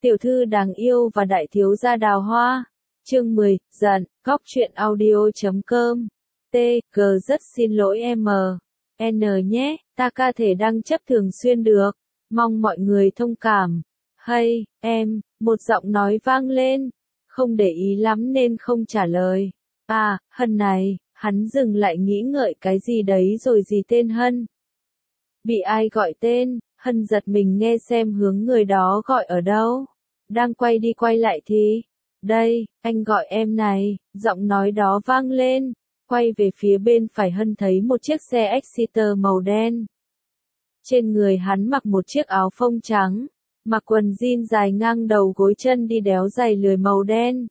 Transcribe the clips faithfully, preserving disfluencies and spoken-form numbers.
Tiểu thư đáng yêu và đại thiếu gia đào hoa. Chương mười, giận, góc truyện audio.com. T, G rất xin lỗi M. N nhé, ta ca thể đăng chấp thường xuyên được. Mong mọi người thông cảm. Hay, em, một giọng nói vang lên. Không để ý lắm nên không trả lời. À, Hân này, hắn dừng lại nghĩ ngợi cái gì đấy rồi gì tên Hân. Bị ai gọi tên, Hân giật mình nghe xem hướng người đó gọi ở đâu. Đang quay đi quay lại thì, đây, anh gọi em này, giọng nói đó vang lên. Quay về phía bên phải Hân thấy một chiếc xe Exeter màu đen. Trên người hắn mặc một chiếc áo phông trắng, mặc quần jean dài ngang đầu gối chân đi đéo giày lười màu đen.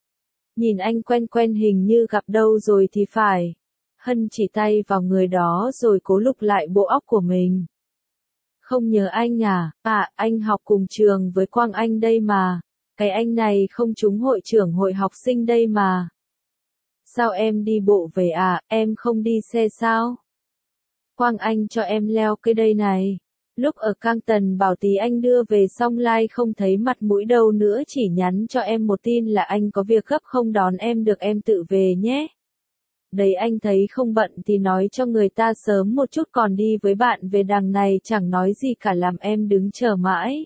Nhìn anh quen quen hình như gặp đâu rồi thì phải. Hân chỉ tay vào người đó rồi cố lục lại bộ óc của mình. Không nhớ anh à, à, anh học cùng trường với Quang Anh đây mà. Cái anh này không trúng hội trưởng hội học sinh đây mà. Sao em đi bộ về à, em không đi xe sao? Quang Anh cho em leo cái đây này. Lúc ở Cang Tần bảo tí anh đưa về xong lai không thấy mặt mũi đâu nữa, chỉ nhắn cho em một tin là anh có việc gấp không đón em được, em tự về nhé. Đấy, anh thấy không bận thì nói cho người ta sớm một chút, còn đi với bạn về đằng này chẳng nói gì cả làm em đứng chờ mãi.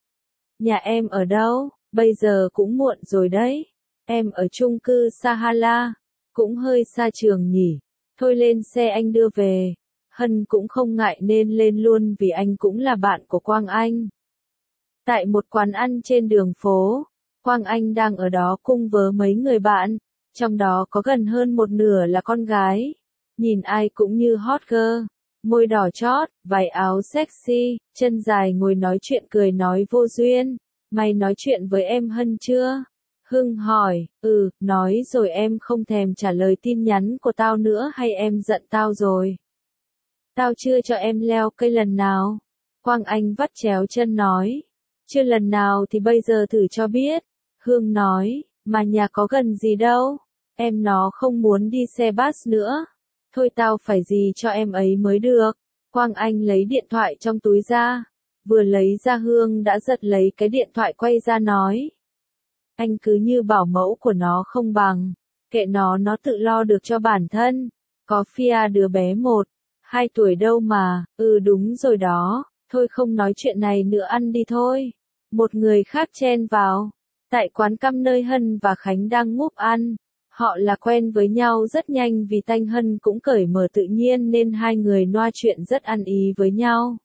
Nhà em ở đâu? Bây giờ cũng muộn rồi đấy. Em ở chung cư Sahala. Cũng hơi xa trường nhỉ. Thôi lên xe anh đưa về. Hân cũng không ngại nên lên luôn vì anh cũng là bạn của Quang Anh. Tại một quán ăn trên đường phố, Quang Anh đang ở đó cùng với mấy người bạn, trong đó có gần hơn một nửa là con gái. Nhìn ai cũng như hot girl, môi đỏ chót, váy áo sexy, chân dài ngồi nói chuyện cười nói vô duyên. Mày nói chuyện với em Hân chưa? Hưng hỏi, ừ, nói rồi. Em không thèm trả lời tin nhắn của tao nữa hay em giận tao rồi? Tao chưa cho em leo cây lần nào. Quang Anh vắt chéo chân nói. Chưa lần nào thì bây giờ thử cho biết. Hương nói, mà nhà có gần gì đâu. Em nó không muốn đi xe bus nữa. Thôi tao phải gì cho em ấy mới được. Quang Anh lấy điện thoại trong túi ra. Vừa lấy ra Hương đã giật lấy cái điện thoại quay ra nói. Anh cứ như bảo mẫu của nó không bằng. Kệ nó, nó tự lo được cho bản thân. Có Fia đứa bé một, hai tuổi đâu mà, ừ đúng rồi đó, thôi không nói chuyện này nữa, ăn đi thôi. Một người khác chen vào. Tại quán căm nơi Hân và Khánh đang ngúp ăn. Họ là quen với nhau rất nhanh vì Tanh Hân cũng cởi mở tự nhiên nên hai người noa chuyện rất ăn ý với nhau.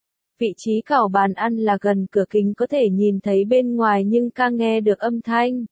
Vị trí cảo bàn ăn là gần cửa kính có thể nhìn thấy bên ngoài nhưng ca nghe được âm thanh.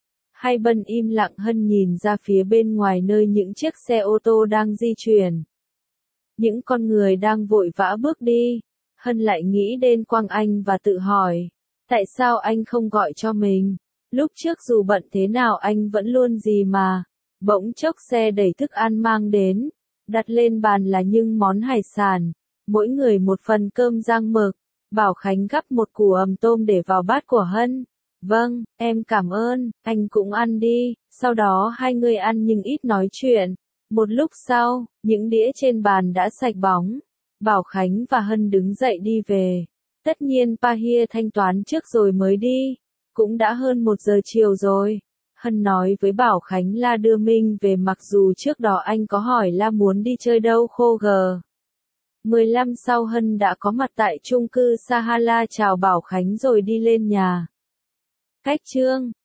Hai bên im lặng, Hân nhìn ra phía bên ngoài nơi những chiếc xe ô tô đang di chuyển. Những con người đang vội vã bước đi. Hân lại nghĩ đến Quang Anh và tự hỏi. Tại sao anh không gọi cho mình? Lúc trước dù bận thế nào anh vẫn luôn gì mà. Bỗng chốc xe đẩy thức ăn mang đến. Đặt lên bàn là những món hải sản. Mỗi người một phần cơm rang mực. Bảo Khánh gắp một củ ầm tôm để vào bát của Hân. Vâng, em cảm ơn, anh cũng ăn đi. Sau đó hai người ăn nhưng ít nói chuyện. Một lúc sau, những đĩa trên bàn đã sạch bóng. Bảo Khánh và Hân đứng dậy đi về. Tất nhiên Pahia thanh toán trước rồi mới đi. Cũng đã hơn một giờ chiều rồi. Hân nói với Bảo Khánh là đưa Minh về, mặc dù trước đó anh có hỏi là muốn đi chơi đâu khô gờ. mười lăm sau Hân đã có mặt tại chung cư Sahala chào Bảo Khánh rồi đi lên nhà. Cách chương